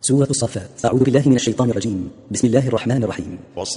سورة الصافات. أعوذ بالله من الشيطان الرجيم. بسم الله الرحمن الرحيم.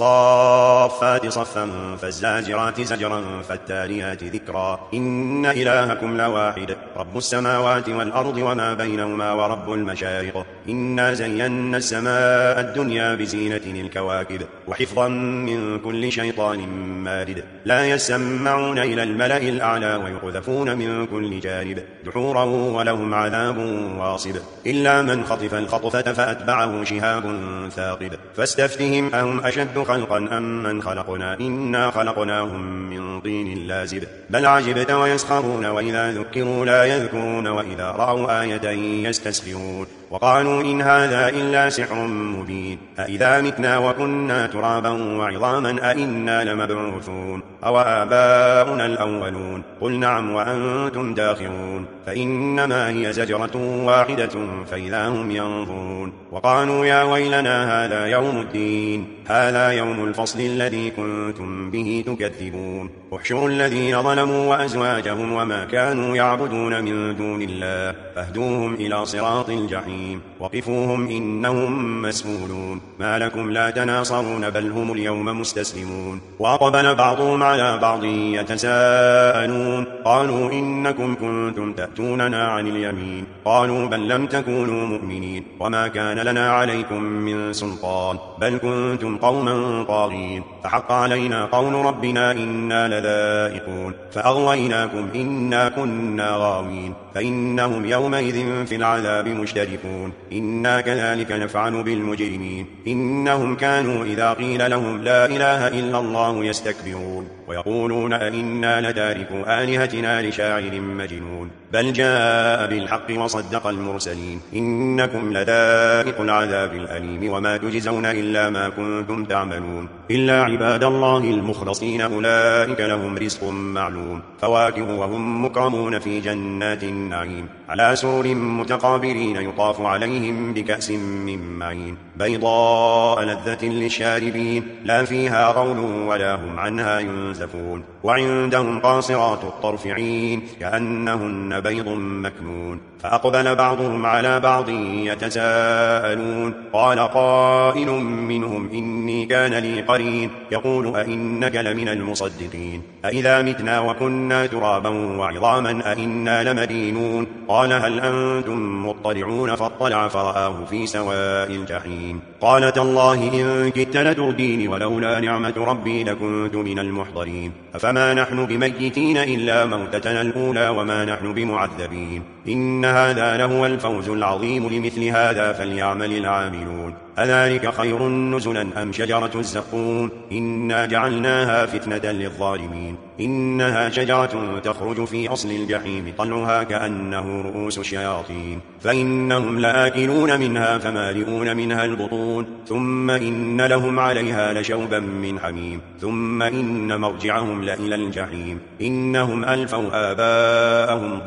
والصافات صفا فالزاجرات زجرا فالتاليات ذكرا إن إلهكم لواحد رب السماوات والأرض وما بينهما ورب المشارق إنا زينا السماء الدنيا بزينة الكواكب وحفظا من كل شيطان مارد لا يسمعون إلى الملأ الأعلى ويقذفون من كل جانب دحورا ولهم عذاب واصب إلا من خطف الخطفة فأتبعه شهاب ثاقب فاستفتهم أهم أشد خلقا أم من خلقنا إنا خلقناهم من طين لازب بل عجبت ويسخرون وإذا ذكروا لا يذكرون وإذا رأوا آية يستسخرون وقالوا إن هذا إلا سحر مبين أإذا متنا وكنا ترابا وعظاما أإنا لمبعوثون أو آباؤنا الأولون قل نعم وأنتم داخرون فإنما هي زجرة واحدة فإذا هم ينظرون وقالوا يا ويلنا هذا يوم الدين هذا يوم الفصل الذي كنتم به تكذبون احشروا الذين ظلموا وأزواجهم وما كانوا يعبدون من دون الله فاهدوهم إلى صراط الجحيم وقفوهم إنهم مسؤولون ما لكم لا تناصرون بل هم اليوم مستسلمون وأقبل بعضهم على بعض يتساءلون قالوا إنكم كنتم تأتوننا عن اليمين قالوا بل لم تكونوا مؤمنين وما كان لنا عليكم من سلطان بل كنتم قوما طاغين فحق علينا قول ربنا إنا لذائقون فأغويناكم إنا كنا غاوين فإنهم يومئذ في العذاب مشتركون إنا كذلك نفعل بالمجرمين إنهم كانوا إذا قيل لهم لا إله إلا الله يستكبرون ويقولون أئنا لتاركوا آلهتنا لشاعر مجنون بل جاء بالحق وصدق المرسلين إنكم لذائق العذاب الأليم وما تجزون إلا ما كنتم تعملون إلا عباد الله المخلصين أولئك لهم رزق معلوم فواكه وهم مكرمون في جنات النعيم على سرر متقابلين يطاف عليهم بكأس من معين بيضاء لذة للشاربين لا فيها غول ولا هم عنها ينزفون وعندهم قاصرات الطرف عين كأنهن بيض مكنون فأقبل بعضهم على بعض يتساءلون قال قائل منهم إني كان لي قرين يقول أئنك لمن المصدقين أئذا متنا وكنا ترابا وعظاما أئنا لمدينون قال هل أنتم مطلعون فاطلع فرآه في سواء الجحيم قال تالله إن كدت لتردين ولولا نعمة ربي لكنت من المحضرين أفما نحن بميتين إلا موتتنا الأولى وما نحن بمعذبين إن هذا لهو الفوز العظيم لمثل هذا فليعمل العاملون أذلك خير نزلا أم شجرة الزقوم إنا جعلناها فتنة للظالمين إنها شجرة تخرج في أصل الجحيم طلعها كأنه رؤوس الشياطين فإنهم لآكلون منها فمالئون منها البطون ثم إن لهم عليها لشوبا من حميم ثم إن مرجعهم لإلى الجحيم إنهم ألفوا آباءهم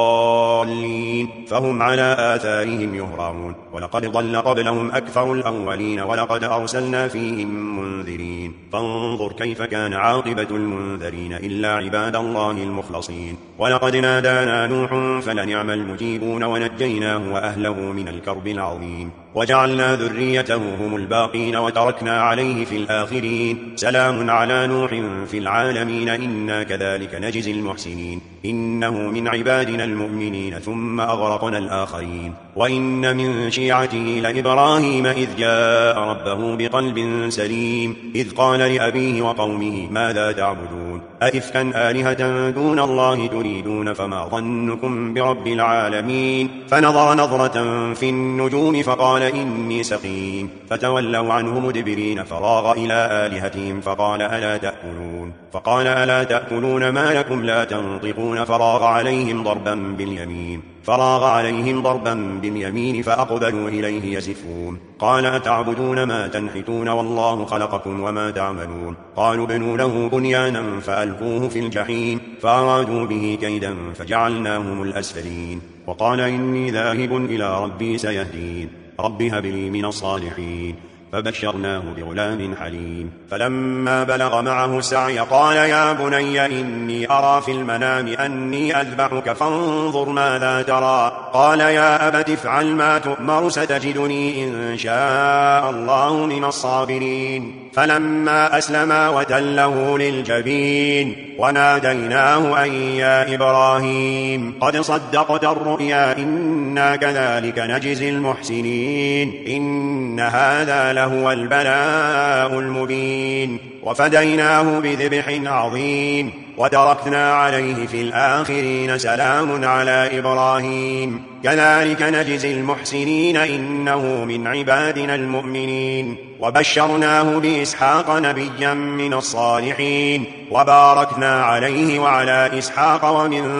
ضالين فهم على آثارهم يهرعون ولقد ضل قبلهم أكثر الأولين ولقد أرسلنا فيهم منذرين فانظر كيف كان عاقبة المنذرين إلا عباد الله المخلصين ولقد نادانا نوح فلنعم المجيبون ونجيناه وأهله من الكرب العظيم وجعلنا ذريته هم الباقين وتركنا عليه في الآخرين سلام على نوح في العالمين إنا كذلك نجزي المحسنين إنه من عبادنا المؤمنين ثم أغرقنا الآخرين وإن من شيعته لإبراهيم إذ جاء ربه بقلب سليم إذ قال لأبيه وقومه ماذا تعبدون أئفكا آلهة دون الله تريدون فما ظنكم برب العالمين فنظر نظرة في النجوم فقال إني سقيم فتولوا عنه مدبرين فراغ إلى آلهتهم فقال ألا تأكلون ما لكم لا تنطقون فراغ عليهم ضربا باليمين فأقبلوا إليه يزفون قال أتعبدون ما تنحتون والله خلقكم وما تعملون قالوا ابنوا له بنيانا فألقوه في الجحيم فأرادوا به كيدا فجعلناهم الأسفلين وقال إني ذاهب إلى ربي سيهدين رب هب لي من الصالحين فبشرناه بغلام حليم فلما بلغ معه السعي قال يا بني إني أرى في المنام أني أذبحك فانظر ماذا ترى قال يا أبت افعل ما تؤمر ستجدني إن شاء الله من الصابرين فلما أسلما وتله للجبين وناديناه أن يا إبراهيم قد صدقت الرؤيا إنا كذلك نجزي المحسنين إن هذا لهو البلاء المبين وفديناه بذبح عظيم وتركنا عليه في الآخرين سلام على إبراهيم كذلك نجزي المحسنين إنه من عبادنا المؤمنين وبشرناه بإسحاق نبيا من الصالحين وباركنا عليه وعلى إسحاق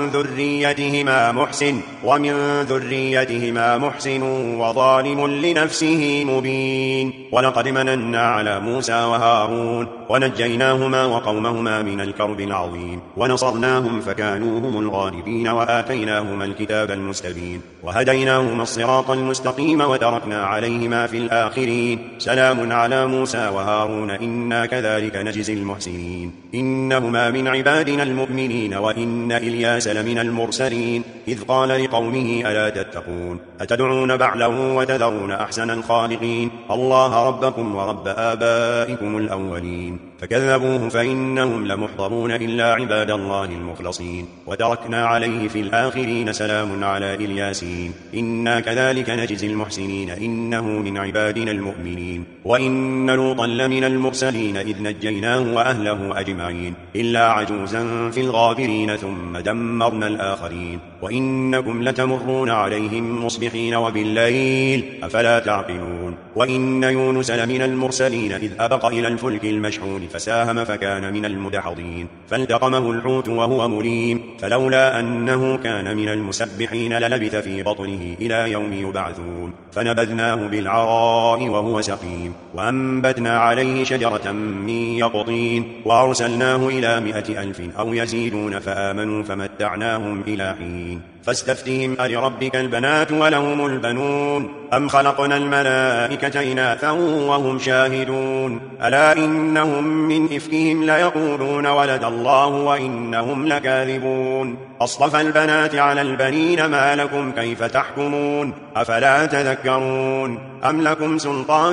ومن ذريتهما محسن وظالم لنفسه مبين ولقد مننا على موسى وهارون ونجيناهما وقومهما من الكرب العظيم ونصرناهم فكانوا هم الغالبين وآتيناهما الكتاب المستبين وهديناهما الصراط المستقيم وتركنا عليهما في الآخرين سلام على موسى وهارون إنا كذلك نجزي المحسنين إنهما من عبادنا المؤمنين وإن إلياس لمن المرسلين إذ قال لقومه ألا تتقون أتدعون بعلا وتذرون أحسن الخالقين الله ربكم ورب آبائكم الأولين فكذبوه فإنهم لمحضرون إلا عباد الله المخلصين وتركنا عليه في الآخرين سلام على إلياسين إنا كذلك نجزي المحسنين إنه من عبادنا المؤمنين وإن لوطا لمن المرسلين إذ نجيناه وأهله أجمعين إلا عجوزا في الغابرين ثم دمرنا الآخرين وإنكم لتمرون عليهم مصبحين وبالليل أفلا تعقلون وإن يونس لمن المرسلين إذ أبق إلى الفلك المشحون فساهم فكان من المدحضين فالتقمه الحوت وهو مليم فلولا أنه كان من المسبحين للبث في بطنه إلى يوم يبعثون فنبذناه بالعراء وهو سقيم وأنبتنا عليه شجرة من يقطين وأرسلناه إلى 100,000 أو يزيدون فآمنوا فمتعناهم إلى حين فاستفتهم ألربك البنات ولهم البنون أم خلقنا الملائكة إناثا وهم شاهدون ألا إنهم من إفكهم ليقولون ولد الله وإنهم لكاذبون أصطفى البنات على البنين ما لكم كيف تحكمون أفلا تذكرون أم لكم سلطان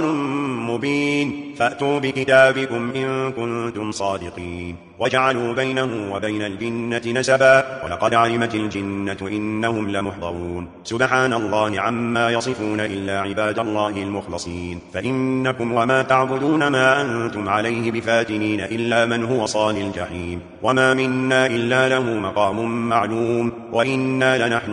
مبين فأتوا بكتابكم إن كنتم صادقين وجعلوا بينه وبين الجنة نسبا ولقد علمت الجنة إنهم لمحضرون سبحان الله عما يصفون إلا عباد الله المخلصين فإنكم وما تعبدون ما أنتم عليه بفاتنين إلا من هو صال الجحيم وما منا إلا له مقام معلوم وإنا لنحن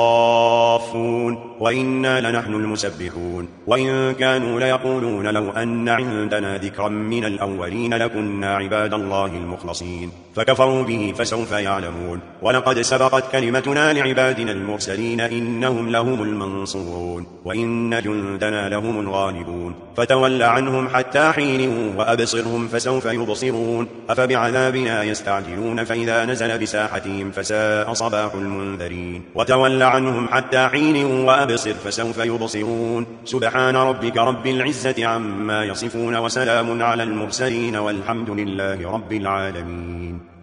الصافون وإنا لنحن المسبحون وإن كانوا ليقولون لو أن عندنا ذكرا من الأولين لكنا عباد الله المخلصين فكفروا به فسوف يعلمون ولقد سبقت كلمتنا لعبادنا المرسلين إنهم لهم المنصورون وإن جندنا لهم الغالبون فتول عنهم حتى حين وأبصرهم فسوف يبصرون أفبعذابنا يستعجلون فإذا نزل بساحتهم فساء صباح المنذرين وتول عنهم حتى حين وأبصر فسوف يبصرون سبحان ربك رب العزة عما يصفون وسلام على المرسلين والحمد لله رب العالمين.